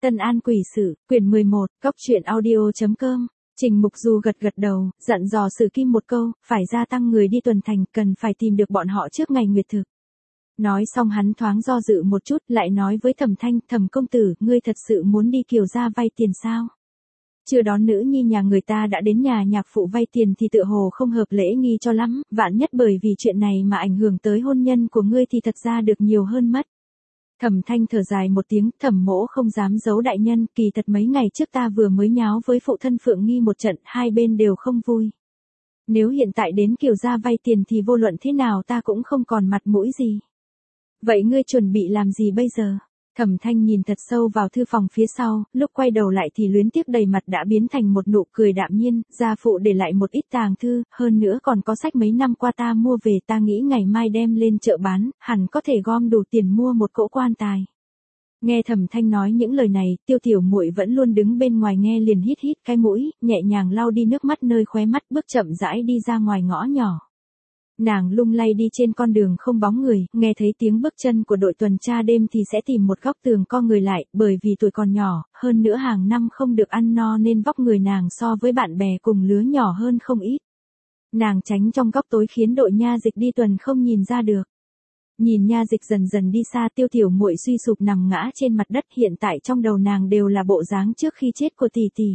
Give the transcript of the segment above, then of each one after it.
Tân An Quỷ Sự, quyển 11, Góc truyện audio.com. Trình Mục Du gật gật đầu, dặn dò Sử Kim một câu, phải gia tăng người đi tuần thành, cần phải tìm được bọn họ trước ngày nguyệt thực. Nói xong hắn thoáng do dự một chút, lại nói với Thẩm Thanh, Thẩm công tử, ngươi thật sự muốn đi Kiều gia vay tiền sao? Chưa đón nữ nhi nhà người ta đã đến nhà nhạc phụ vay tiền thì tựa hồ không hợp lễ nghi cho lắm, vạn nhất bởi vì chuyện này mà ảnh hưởng tới hôn nhân của ngươi thì thật ra được nhiều hơn mất. Thẩm Thanh thở dài một tiếng, Thẩm mỗ không dám giấu đại nhân, kỳ thật mấy ngày trước ta vừa mới nháo với phụ thân Phượng Nghi một trận, hai bên đều không vui. Nếu hiện tại đến Kiều gia vay tiền thì vô luận thế nào ta cũng không còn mặt mũi gì. Vậy ngươi chuẩn bị làm gì bây giờ? Thẩm Thanh nhìn thật sâu vào thư phòng phía sau, lúc quay đầu lại thì luyến tiếc đầy mặt đã biến thành một nụ cười đạm nhiên, gia phụ để lại một ít tàng thư, hơn nữa còn có sách mấy năm qua ta mua về, ta nghĩ ngày mai đem lên chợ bán, hẳn có thể gom đủ tiền mua một cỗ quan tài. Nghe Thẩm Thanh nói những lời này, Tiêu Tiểu Muội vẫn luôn đứng bên ngoài nghe liền hít hít cái mũi, nhẹ nhàng lau đi nước mắt nơi khóe mắt, bước chậm rãi đi ra ngoài ngõ nhỏ. Nàng lung lay đi trên con đường không bóng người, nghe thấy tiếng bước chân của đội tuần tra đêm thì sẽ tìm một góc tường co người lại, bởi vì tuổi còn nhỏ, hơn nữa hàng năm không được ăn no nên vóc người nàng so với bạn bè cùng lứa nhỏ hơn không ít. Nàng tránh trong góc tối khiến đội nha dịch đi tuần không nhìn ra được. Nhìn nha dịch dần dần đi xa, Tiêu Tiểu Muội suy sụp nằm ngã trên mặt đất, hiện tại trong đầu nàng đều là bộ dáng trước khi chết của tỷ tỷ.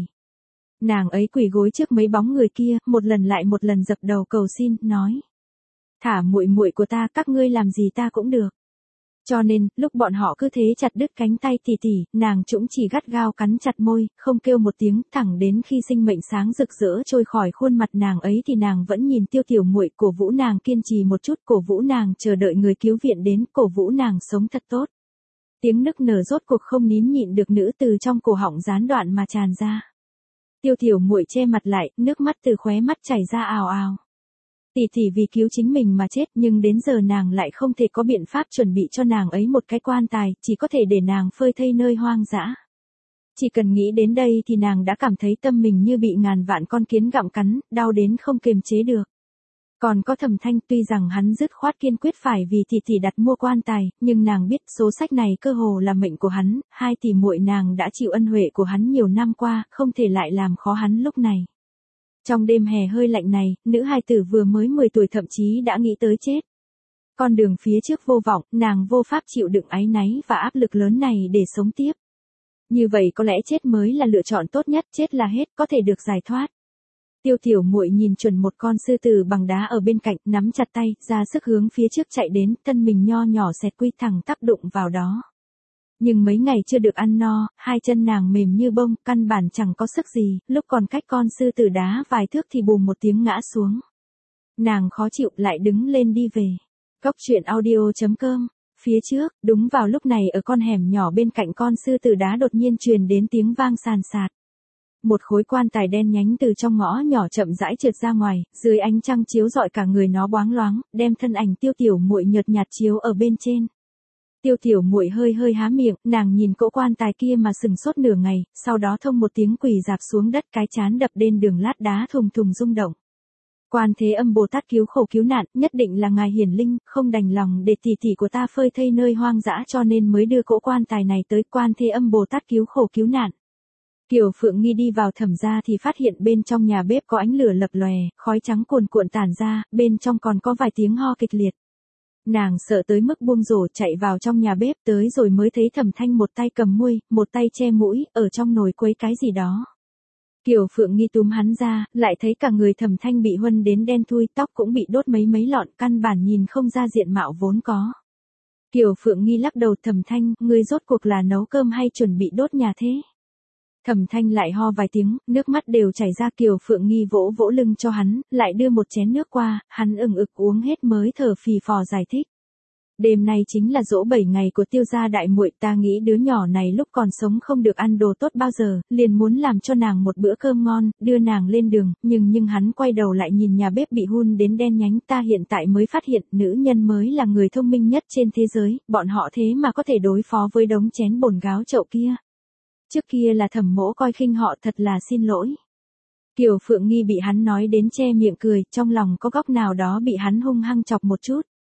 Nàng ấy quỳ gối trước mấy bóng người kia, một lần lại một lần dập đầu cầu xin, nói: "Thả muội muội của ta, các ngươi làm gì ta cũng được." Cho nên, lúc bọn họ cứ thế chặt đứt cánh tay tỷ tỷ, nàng cũng chỉ gắt gao cắn chặt môi, không kêu một tiếng, thẳng đến khi sinh mệnh sáng rực rỡ trôi khỏi khuôn mặt nàng ấy thì nàng vẫn nhìn Tiêu Tiểu Muội, cổ vũ nàng kiên trì một chút, cổ vũ nàng chờ đợi người cứu viện đến, cổ vũ nàng sống thật tốt. Tiếng nức nở rốt cuộc không nín nhịn được nữ từ trong cổ họng gián đoạn mà tràn ra. Tiêu Tiểu Muội che mặt lại, nước mắt từ khóe mắt chảy ra ào ào. Tỷ tỷ vì cứu chính mình mà chết, nhưng đến giờ nàng lại không thể có biện pháp chuẩn bị cho nàng ấy một cái quan tài, chỉ có thể để nàng phơi thây nơi hoang dã. Chỉ cần nghĩ đến đây thì nàng đã cảm thấy tâm mình như bị ngàn vạn con kiến gặm cắn, đau đến không kiềm chế được. Còn có Thẩm Thanh, tuy rằng hắn dứt khoát kiên quyết phải vì tỷ tỷ đặt mua quan tài, nhưng nàng biết số sách này cơ hồ là mệnh của hắn, hai tỷ muội nàng đã chịu ân huệ của hắn nhiều năm qua, không thể lại làm khó hắn lúc này. Trong đêm hè hơi lạnh này, nữ hài tử vừa mới 10 tuổi thậm chí đã nghĩ tới chết. Con đường phía trước vô vọng, nàng vô pháp chịu đựng áy náy và áp lực lớn này để sống tiếp. Như vậy có lẽ chết mới là lựa chọn tốt nhất, chết là hết, có thể được giải thoát. Tiêu Tiểu Muội nhìn chuẩn một con sư tử bằng đá ở bên cạnh, nắm chặt tay, ra sức hướng phía trước chạy đến, thân mình nho nhỏ xẹt quy thẳng tắp đụng vào đó. Nhưng mấy ngày chưa được ăn no, hai chân nàng mềm như bông, căn bản chẳng có sức gì, lúc còn cách con sư tử đá vài thước thì bùm một tiếng ngã xuống. Nàng khó chịu lại đứng lên đi về. Góc truyện audio.com. Phía trước, đúng vào lúc này ở con hẻm nhỏ bên cạnh con sư tử đá đột nhiên truyền đến tiếng vang sàn sạt. Một khối quan tài đen nhánh từ trong ngõ nhỏ chậm rãi trượt ra ngoài, dưới ánh trăng chiếu rọi cả người nó bóng loáng, đem thân ảnh Tiêu Tiểu Muội nhợt nhạt chiếu ở bên trên. Tiêu Tiểu Muội hơi hơi há miệng, nàng nhìn cỗ quan tài kia mà sừng sốt nửa ngày, sau đó thông một tiếng quỳ rạp xuống đất, cái trán đập lên đường lát đá thùng thùng rung động. Quan Thế Âm Bồ Tát cứu khổ cứu nạn, nhất định là ngài hiển linh, không đành lòng để tỷ tỷ của ta phơi thây nơi hoang dã cho nên mới đưa cỗ quan tài này tới. Quan Thế Âm Bồ Tát cứu khổ cứu nạn. Kiều Phượng Nghi đi vào Thẩm gia thì phát hiện bên trong nhà bếp có ánh lửa lập lòe, khói trắng cuồn cuộn tản ra, bên trong còn có vài tiếng ho kịch liệt. Nàng sợ tới mức buông rổ chạy vào trong nhà bếp, tới rồi mới thấy Thẩm Thanh một tay cầm muôi, một tay che mũi, ở trong nồi quấy cái gì đó. Kiều Phượng Nghi túm hắn ra, lại thấy cả người Thẩm Thanh bị huân đến đen thui, tóc cũng bị đốt mấy lọn, căn bản nhìn không ra diện mạo vốn có. Kiều Phượng Nghi lắc đầu, Thẩm Thanh, ngươi rốt cuộc là nấu cơm hay chuẩn bị đốt nhà thế? Thẩm Thanh lại ho vài tiếng, nước mắt đều chảy ra. Kiều Phượng Nghi vỗ vỗ lưng cho hắn, lại đưa một chén nước qua, hắn ửng ực uống hết mới thở phì phò giải thích. Đêm nay chính là giỗ 7 ngày của Tiêu gia đại muội, ta nghĩ đứa nhỏ này lúc còn sống không được ăn đồ tốt bao giờ, liền muốn làm cho nàng một bữa cơm ngon, đưa nàng lên đường, nhưng hắn quay đầu lại nhìn nhà bếp bị hun đến đen nhánh, ta hiện tại mới phát hiện, nữ nhân mới là người thông minh nhất trên thế giới, bọn họ thế mà có thể đối phó với đống chén bồn gáo chậu kia. Trước kia là Thẩm mỗ coi khinh họ, thật là xin lỗi. Kiều Phượng Nghi bị hắn nói đến che miệng cười, trong lòng có góc nào đó bị hắn hung hăng chọc một chút.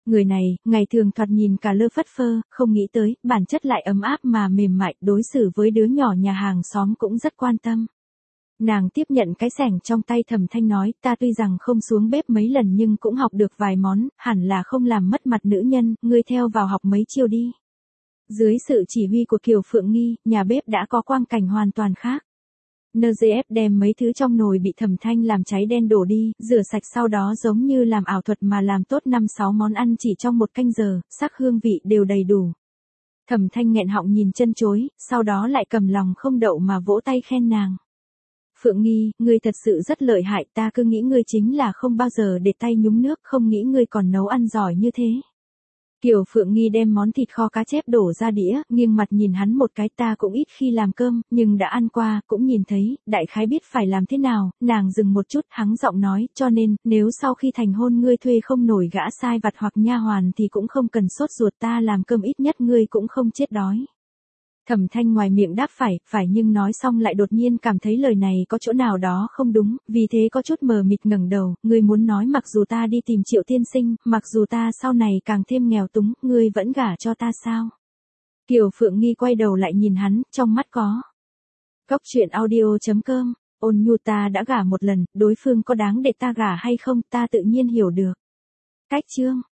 Người này, ngày thường thoạt nhìn cả lơ phất phơ, không nghĩ tới, bản chất lại ấm áp mà mềm mại, đối xử với đứa nhỏ nhà hàng xóm cũng rất quan tâm. Nàng tiếp nhận cái xẻng trong tay Thẩm Thanh nói, ta tuy rằng không xuống bếp mấy lần nhưng cũng học được vài món, hẳn là không làm mất mặt nữ nhân, ngươi theo vào học mấy chiêu đi. Dưới sự chỉ huy của Kiều Phượng Nghi, nhà bếp đã có quang cảnh hoàn toàn khác. NGF đem mấy thứ trong nồi bị Thẩm Thanh làm cháy đen đổ đi, rửa sạch sau đó giống như làm ảo thuật mà làm tốt 5-6 món ăn chỉ trong 1 canh giờ, sắc hương vị đều đầy đủ. Thẩm Thanh nghẹn họng nhìn chân chối, sau đó lại cầm lòng không đậu mà vỗ tay khen nàng. Phượng Nghi, ngươi thật sự rất lợi hại, ta cứ nghĩ ngươi chính là không bao giờ để tay nhúng nước, không nghĩ ngươi còn nấu ăn giỏi như thế. Kiều Phượng Nghi đem món thịt kho cá chép đổ ra đĩa, nghiêng mặt nhìn hắn một cái, ta cũng ít khi làm cơm, nhưng đã ăn qua, cũng nhìn thấy, đại khái biết phải làm thế nào, nàng dừng một chút, hắng giọng nói, cho nên, nếu sau khi thành hôn ngươi thuê không nổi gã sai vặt hoặc nha hoàn thì cũng không cần sốt ruột, ta làm cơm ít nhất ngươi cũng không chết đói. Thẩm Thanh ngoài miệng đáp phải nhưng nói xong lại đột nhiên cảm thấy lời này có chỗ nào đó không đúng, vì thế có chút mờ mịt ngẩng đầu, ngươi muốn nói mặc dù ta đi tìm Triệu tiên sinh, mặc dù ta sau này càng thêm nghèo túng, ngươi vẫn gả cho ta sao? Kiều Phượng Nghi quay đầu lại nhìn hắn, trong mắt có. Góc truyện audio.com, Ôn Nhu, ta đã gả một lần, đối phương có đáng để ta gả hay không, ta tự nhiên hiểu được. Cách chương